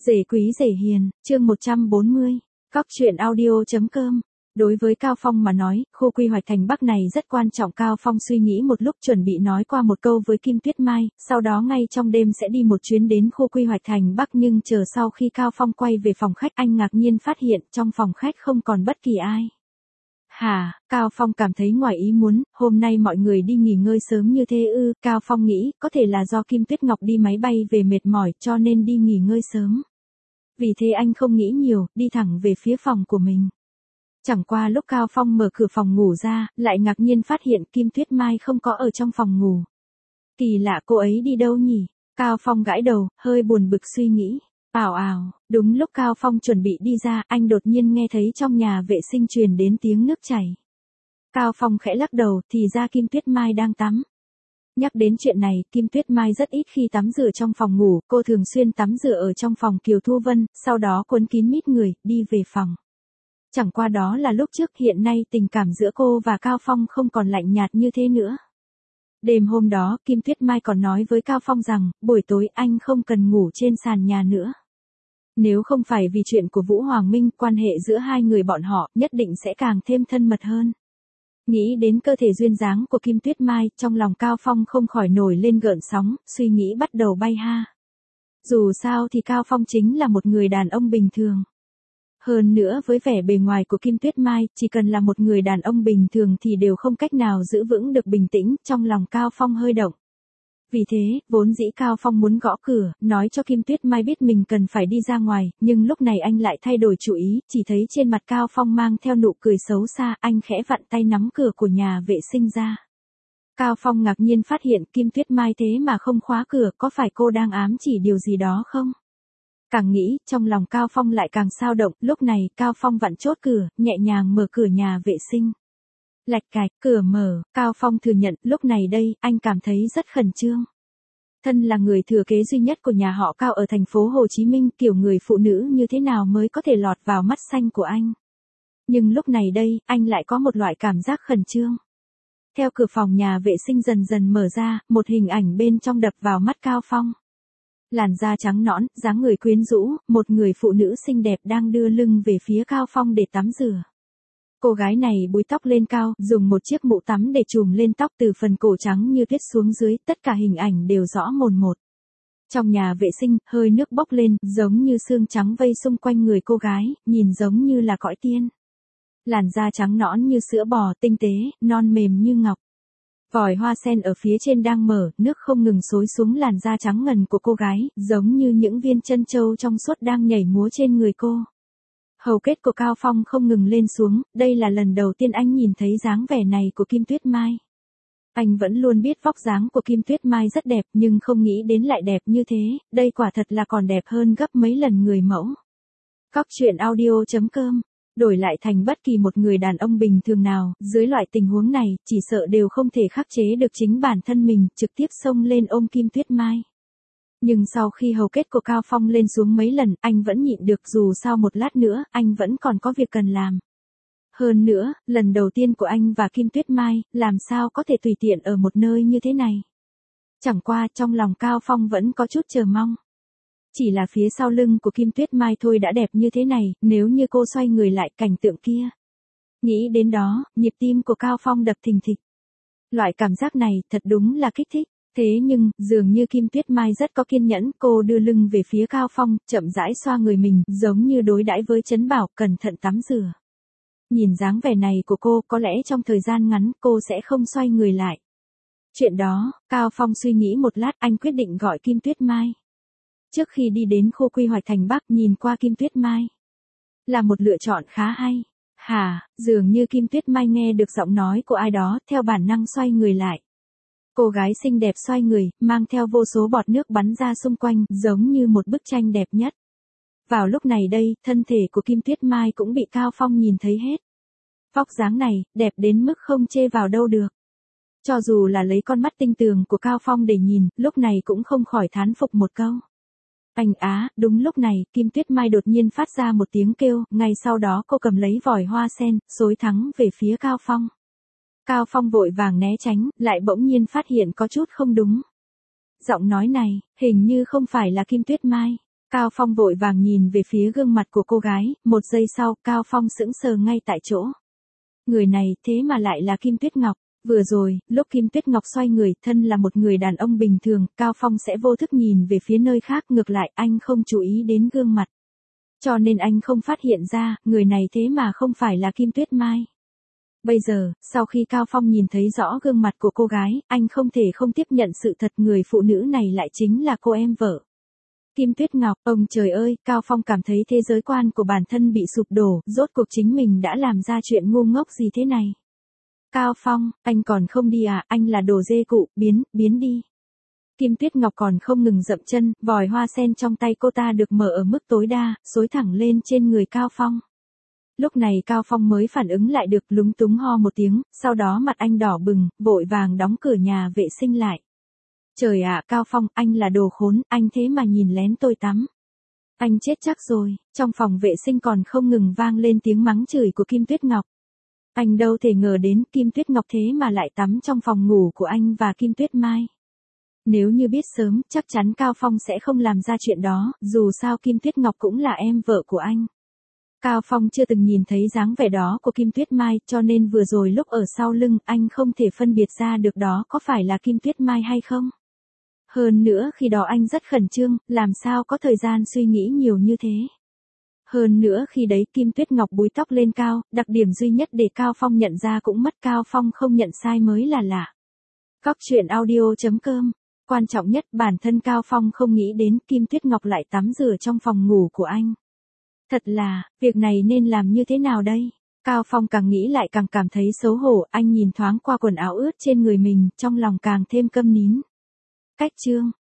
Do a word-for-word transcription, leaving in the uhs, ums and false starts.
Rể quý rể hiền, chương một trăm bốn mươi, Cóc truyện audio.com. Đối với Cao Phong mà nói, khu quy hoạch thành Bắc này rất quan trọng. Cao Phong suy nghĩ một lúc chuẩn bị nói qua một câu với Kim Tuyết Mai, sau đó ngay trong đêm sẽ đi một chuyến đến khu quy hoạch thành Bắc. Nhưng chờ sau khi Cao Phong quay về phòng khách, anh ngạc nhiên phát hiện trong phòng khách không còn bất kỳ ai. Hả, Cao Phong cảm thấy ngoài ý muốn, hôm nay mọi người đi nghỉ ngơi sớm như thế ư? Cao Phong nghĩ, có thể là do Kim Tuyết Ngọc đi máy bay về mệt mỏi cho nên đi nghỉ ngơi sớm. Vì thế anh không nghĩ nhiều, đi thẳng về phía phòng của mình. Chẳng qua lúc Cao Phong mở cửa phòng ngủ ra, lại ngạc nhiên phát hiện Kim Tuyết Mai không có ở trong phòng ngủ. Kỳ lạ, cô ấy đi đâu nhỉ? Cao Phong gãi đầu, hơi buồn bực suy nghĩ. Ào ào, đúng lúc Cao Phong chuẩn bị đi ra, anh đột nhiên nghe thấy trong nhà vệ sinh truyền đến tiếng nước chảy. Cao Phong khẽ lắc đầu, thì ra Kim Tuyết Mai đang tắm. Nhắc đến chuyện này, Kim Tuyết Mai rất ít khi tắm rửa trong phòng ngủ, cô thường xuyên tắm rửa ở trong phòng Kiều Thu Vân, sau đó cuốn kín mít người, đi về phòng. Chẳng qua đó là lúc trước, hiện nay tình cảm giữa cô và Cao Phong không còn lạnh nhạt như thế nữa. Đêm hôm đó, Kim Tuyết Mai còn nói với Cao Phong rằng, buổi tối anh không cần ngủ trên sàn nhà nữa. Nếu không phải vì chuyện của Vũ Hoàng Minh, quan hệ giữa hai người bọn họ nhất định sẽ càng thêm thân mật hơn. Nghĩ đến cơ thể duyên dáng của Kim Tuyết Mai, trong lòng Cao Phong không khỏi nổi lên gợn sóng, suy nghĩ bắt đầu bay ha. Dù sao thì Cao Phong chính là một người đàn ông bình thường. Hơn nữa với vẻ bề ngoài của Kim Tuyết Mai, chỉ cần là một người đàn ông bình thường thì đều không cách nào giữ vững được bình tĩnh, trong lòng Cao Phong hơi động. Vì thế, vốn dĩ Cao Phong muốn gõ cửa, nói cho Kim Tuyết Mai biết mình cần phải đi ra ngoài, nhưng lúc này anh lại thay đổi chủ ý, chỉ thấy trên mặt Cao Phong mang theo nụ cười xấu xa, anh khẽ vặn tay nắm cửa của nhà vệ sinh ra. Cao Phong ngạc nhiên phát hiện Kim Tuyết Mai thế mà không khóa cửa, có phải cô đang ám chỉ điều gì đó không? Càng nghĩ, trong lòng Cao Phong lại càng xao động, lúc này, Cao Phong vặn chốt cửa, nhẹ nhàng mở cửa nhà vệ sinh. Lạch cạch, cửa mở, Cao Phong thừa nhận, lúc này đây, anh cảm thấy rất khẩn trương. Thân là người thừa kế duy nhất của nhà họ Cao ở thành phố Hồ Chí Minh, kiểu người phụ nữ như thế nào mới có thể lọt vào mắt xanh của anh. Nhưng lúc này đây, anh lại có một loại cảm giác khẩn trương. Theo cửa phòng nhà vệ sinh dần dần mở ra, một hình ảnh bên trong đập vào mắt Cao Phong. Làn da trắng nõn, dáng người quyến rũ, một người phụ nữ xinh đẹp đang đưa lưng về phía Cao Phong để tắm rửa. Cô gái này búi tóc lên cao, dùng một chiếc mũ tắm để trùm lên tóc từ phần cổ trắng như tuyết xuống dưới, tất cả hình ảnh đều rõ mồn một. Trong nhà vệ sinh, hơi nước bốc lên, giống như sương trắng vây xung quanh người cô gái, nhìn giống như là cõi tiên. Làn da trắng nõn như sữa bò, tinh tế, non mềm như ngọc. Vòi hoa sen ở phía trên đang mở, nước không ngừng xối xuống làn da trắng ngần của cô gái, giống như những viên chân châu trong suốt đang nhảy múa trên người cô. Hầu kết của Cao Phong không ngừng lên xuống, đây là lần đầu tiên anh nhìn thấy dáng vẻ này của Kim Tuyết Mai. Anh vẫn luôn biết vóc dáng của Kim Tuyết Mai rất đẹp nhưng không nghĩ đến lại đẹp như thế, đây quả thật là còn đẹp hơn gấp mấy lần người mẫu. Cóc truyện audio.com. Đổi lại thành bất kỳ một người đàn ông bình thường nào, dưới loại tình huống này, chỉ sợ đều không thể khắc chế được chính bản thân mình, trực tiếp xông lên ôm Kim Tuyết Mai. Nhưng sau khi hầu kết của Cao Phong lên xuống mấy lần, anh vẫn nhịn được, dù sao một lát nữa, anh vẫn còn có việc cần làm. Hơn nữa, lần đầu tiên của anh và Kim Tuyết Mai, làm sao có thể tùy tiện ở một nơi như thế này. Chẳng qua, trong lòng Cao Phong vẫn có chút chờ mong. Chỉ là phía sau lưng của Kim Tuyết Mai thôi đã đẹp như thế này, nếu như cô xoay người lại cảnh tượng kia. Nghĩ đến đó, nhịp tim của Cao Phong đập thình thịch. Loại cảm giác này thật đúng là kích thích. Thế nhưng, dường như Kim Tuyết Mai rất có kiên nhẫn, cô đưa lưng về phía Cao Phong, chậm rãi xoa người mình, giống như đối đãi với Trấn Bảo, cẩn thận tắm rửa. Nhìn dáng vẻ này của cô, có lẽ trong thời gian ngắn, cô sẽ không xoay người lại. Chuyện đó, Cao Phong suy nghĩ một lát, anh quyết định gọi Kim Tuyết Mai. Trước khi đi đến khu quy hoạch thành Bắc, nhìn qua Kim Tuyết Mai là một lựa chọn khá hay. Hà, dường như Kim Tuyết Mai nghe được giọng nói của ai đó, theo bản năng xoay người lại. Cô gái xinh đẹp xoay người, mang theo vô số bọt nước bắn ra xung quanh, giống như một bức tranh đẹp nhất. Vào lúc này đây, thân thể của Kim Tuyết Mai cũng bị Cao Phong nhìn thấy hết. Vóc dáng này, đẹp đến mức không chê vào đâu được. Cho dù là lấy con mắt tinh tường của Cao Phong để nhìn, lúc này cũng không khỏi thán phục một câu. Anh á, đúng lúc này, Kim Tuyết Mai đột nhiên phát ra một tiếng kêu, ngay sau đó cô cầm lấy vòi hoa sen, xối thẳng về phía Cao Phong. Cao Phong vội vàng né tránh, lại bỗng nhiên phát hiện có chút không đúng. Giọng nói này, hình như không phải là Kim Tuyết Mai. Cao Phong vội vàng nhìn về phía gương mặt của cô gái, một giây sau, Cao Phong sững sờ ngay tại chỗ. Người này thế mà lại là Kim Tuyết Ngọc. Vừa rồi, lúc Kim Tuyết Ngọc xoay người, thân là một người đàn ông bình thường, Cao Phong sẽ vô thức nhìn về phía nơi khác, ngược lại anh không chú ý đến gương mặt. Cho nên anh không phát hiện ra, người này thế mà không phải là Kim Tuyết Mai. Bây giờ, sau khi Cao Phong nhìn thấy rõ gương mặt của cô gái, anh không thể không tiếp nhận sự thật người phụ nữ này lại chính là cô em vợ. Kim Tuyết Ngọc, ông trời ơi, Cao Phong cảm thấy thế giới quan của bản thân bị sụp đổ, rốt cuộc chính mình đã làm ra chuyện ngu ngốc gì thế này. Cao Phong, anh còn không đi à, anh là đồ dê cụ, biến, biến đi. Kim Tuyết Ngọc còn không ngừng dậm chân, vòi hoa sen trong tay cô ta được mở ở mức tối đa, xối thẳng lên trên người Cao Phong. Lúc này Cao Phong mới phản ứng lại được, lúng túng ho một tiếng, sau đó mặt anh đỏ bừng, vội vàng đóng cửa nhà vệ sinh lại. Trời ạ, Cao Phong, anh là đồ khốn, anh thế mà nhìn lén tôi tắm. Anh chết chắc rồi, trong phòng vệ sinh còn không ngừng vang lên tiếng mắng chửi của Kim Tuyết Ngọc. Anh đâu thể ngờ đến Kim Tuyết Ngọc thế mà lại tắm trong phòng ngủ của anh và Kim Tuyết Mai. Nếu như biết sớm, chắc chắn Cao Phong sẽ không làm ra chuyện đó, dù sao Kim Tuyết Ngọc cũng là em vợ của anh. Cao Phong chưa từng nhìn thấy dáng vẻ đó của Kim Tuyết Mai, cho nên vừa rồi lúc ở sau lưng, anh không thể phân biệt ra được đó có phải là Kim Tuyết Mai hay không. Hơn nữa khi đó anh rất khẩn trương, làm sao có thời gian suy nghĩ nhiều như thế. Hơn nữa khi đấy Kim Tuyết Ngọc búi tóc lên cao, đặc điểm duy nhất để Cao Phong nhận ra cũng mất, Cao Phong không nhận sai mới là lạ. Cóc truyện audio chấm com. Quan trọng nhất, bản thân Cao Phong không nghĩ đến Kim Tuyết Ngọc lại tắm rửa trong phòng ngủ của anh. Thật là, việc này nên làm như thế nào đây? Cao Phong càng nghĩ lại càng cảm thấy xấu hổ, anh nhìn thoáng qua quần áo ướt trên người mình, trong lòng càng thêm câm nín. Cách chương